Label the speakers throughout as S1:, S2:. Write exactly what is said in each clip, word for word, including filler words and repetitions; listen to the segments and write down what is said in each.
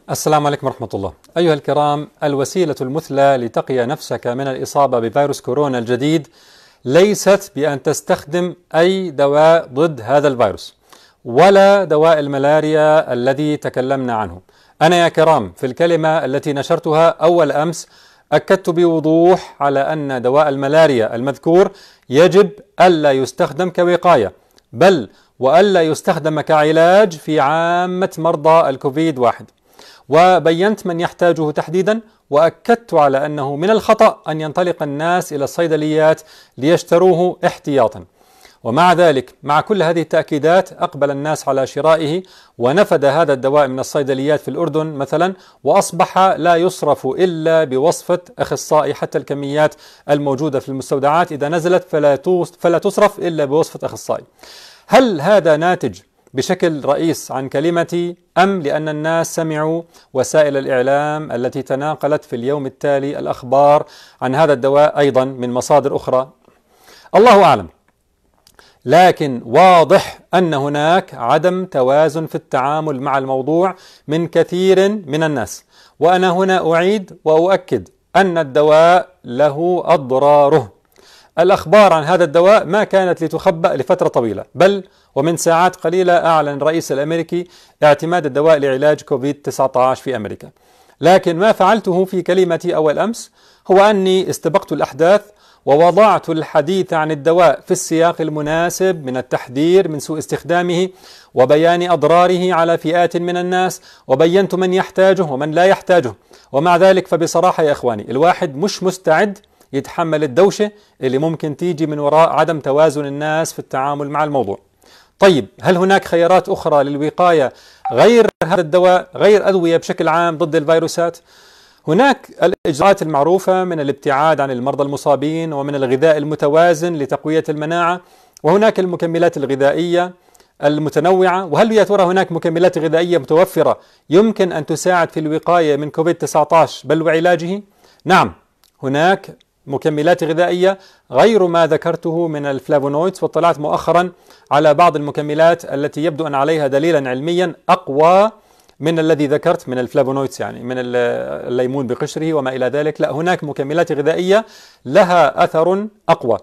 S1: السلام عليكم ورحمة الله. أيها الكرام، الوسيلة المثلى لتقي نفسك من الإصابة بفيروس كورونا الجديد ليست بأن تستخدم أي دواء ضد هذا الفيروس ولا دواء الملاريا الذي تكلمنا عنه. أنا يا كرام في الكلمة التي نشرتها أول أمس أكدت بوضوح على أن دواء الملاريا المذكور يجب ألا يستخدم كوقاية، بل وألا يستخدم كعلاج في عامة مرضى الكوفيد واحد، وبينت من يحتاجه تحديدا، وأكدت على أنه من الخطأ أن ينطلق الناس إلى الصيدليات ليشتروه احتياطا. ومع ذلك مع كل هذه التأكيدات أقبل الناس على شرائه، ونفد هذا الدواء من الصيدليات في الأردن مثلا، وأصبح لا يصرف إلا بوصفة أخصائي، حتى الكميات الموجودة في المستودعات إذا نزلت فلا فلا تصرف إلا بوصفة أخصائي. هل هذا ناتج بشكل رئيس عن كلمتي، أم لأن الناس سمعوا وسائل الإعلام التي تناقلت في اليوم التالي الأخبار عن هذا الدواء أيضا من مصادر أخرى؟ الله أعلم، لكن واضح أن هناك عدم توازن في التعامل مع الموضوع من كثير من الناس. وأنا هنا أعيد وأؤكد أن الدواء له أضراره. الأخبار عن هذا الدواء ما كانت لتخبأ لفترة طويلة، بل ومن ساعات قليلة أعلن الرئيس الأمريكي اعتماد الدواء لعلاج كوفيد تسعة عشر في أمريكا. لكن ما فعلته في كلمتي أول أمس هو أني استبقت الأحداث ووضعت الحديث عن الدواء في السياق المناسب من التحذير من سوء استخدامه وبيان أضراره على فئات من الناس، وبينت من يحتاجه ومن لا يحتاجه. ومع ذلك فبصراحة يا إخواني، الواحد مش مستعد يتحمل الدوشة اللي ممكن تيجي من وراء عدم توازن الناس في التعامل مع الموضوع. طيب، هل هناك خيارات أخرى للوقاية غير هذا الدواء، غير أدوية بشكل عام ضد الفيروسات؟ هناك الإجراءات المعروفة من الابتعاد عن المرضى المصابين، ومن الغذاء المتوازن لتقوية المناعة، وهناك المكملات الغذائية المتنوعة. وهل يا ترى هناك مكملات غذائية متوفرة يمكن أن تساعد في الوقاية من كوفيد تسعة عشر بل وعلاجه؟ نعم، هناك مكملات غذائية غير ما ذكرته من الفلافونويدز، واطلعت مؤخرا على بعض المكملات التي يبدو أن عليها دليلا علميا أقوى من الذي ذكرت من الفلافونويدز، يعني من الليمون بقشره وما إلى ذلك. لا، هناك مكملات غذائية لها أثر أقوى.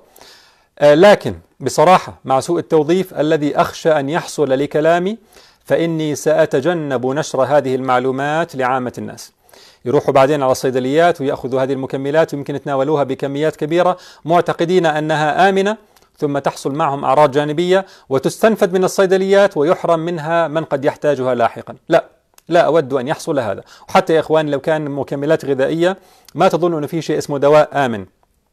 S1: لكن بصراحة مع سوء التوظيف الذي أخشى أن يحصل لكلامي، فإني سأتجنب نشر هذه المعلومات لعامة الناس يروحوا بعدين على الصيدليات ويأخذوا هذه المكملات ويمكن يتناولوها بكميات كبيرة معتقدين أنها آمنة، ثم تحصل معهم أعراض جانبية وتستنفد من الصيدليات ويحرم منها من قد يحتاجها لاحقا. لا لا أود أن يحصل هذا. وحتى يا إخواني، لو كان مكملات غذائية ما تظنوا أن في شيء اسمه دواء آمن.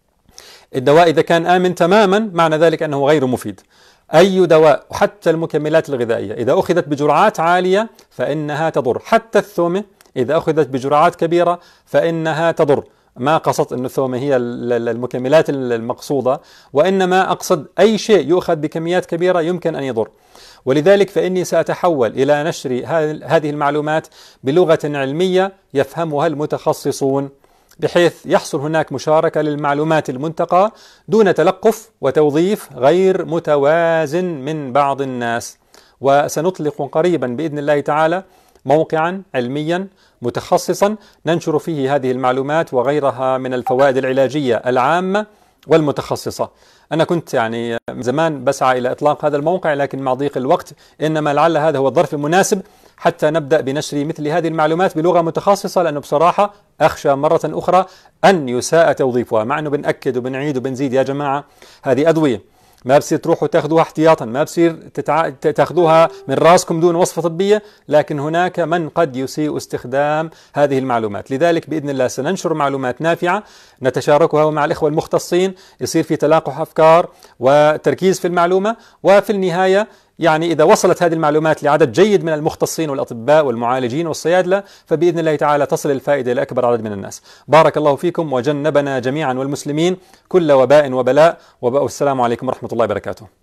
S1: الدواء إذا كان آمن تماما معنى ذلك أنه غير مفيد. أي دواء وحتى المكملات الغذائية إذا أخذت بجرعات عالية فإنها تضر، حتى الثومة إذا أخذت بجرعات كبيرة فإنها تضر. ما قصدت أن الثومة هي المكملات المقصودة، وإنما أقصد أي شيء يؤخذ بكميات كبيرة يمكن أن يضر. ولذلك فإني سأتحول إلى نشر هذه المعلومات بلغة علمية يفهمها المتخصصون، بحيث يحصل هناك مشاركة للمعلومات المنتقى دون تلقف وتوظيف غير متوازن من بعض الناس. وسنطلق قريبا بإذن الله تعالى موقعا علميا متخصصا ننشر فيه هذه المعلومات وغيرها من الفوائد العلاجية العامة والمتخصصة. أنا كنت يعني من زمان بسعى إلى إطلاق هذا الموقع، لكن مع ضيق الوقت إنما لعل هذا هو الظرف المناسب حتى نبدأ بنشر مثل هذه المعلومات بلغة متخصصة، لأنه بصراحة أخشى مرة أخرى أن يساء توظيفها، مع أنه بنأكد وبنعيد وبنزيد يا جماعة هذه أدوية، ما بصير تروحوا تاخذوها احتياطا، ما بصير تتع... تاخذوها من راسكم دون وصفة طبية، لكن هناك من قد يسيء استخدام هذه المعلومات. لذلك بإذن الله سننشر معلومات نافعة نتشاركها مع الإخوة المختصين، يصير في تلاقح أفكار وتركيز في المعلومة، وفي النهاية يعني إذا وصلت هذه المعلومات لعدد جيد من المختصين والأطباء والمعالجين والصيادلة فبإذن الله تعالى تصل الفائدة إلى أكبر عدد من الناس. بارك الله فيكم وجنبنا جميعا والمسلمين كل وباء وبلاء، والسلام عليكم ورحمة الله وبركاته.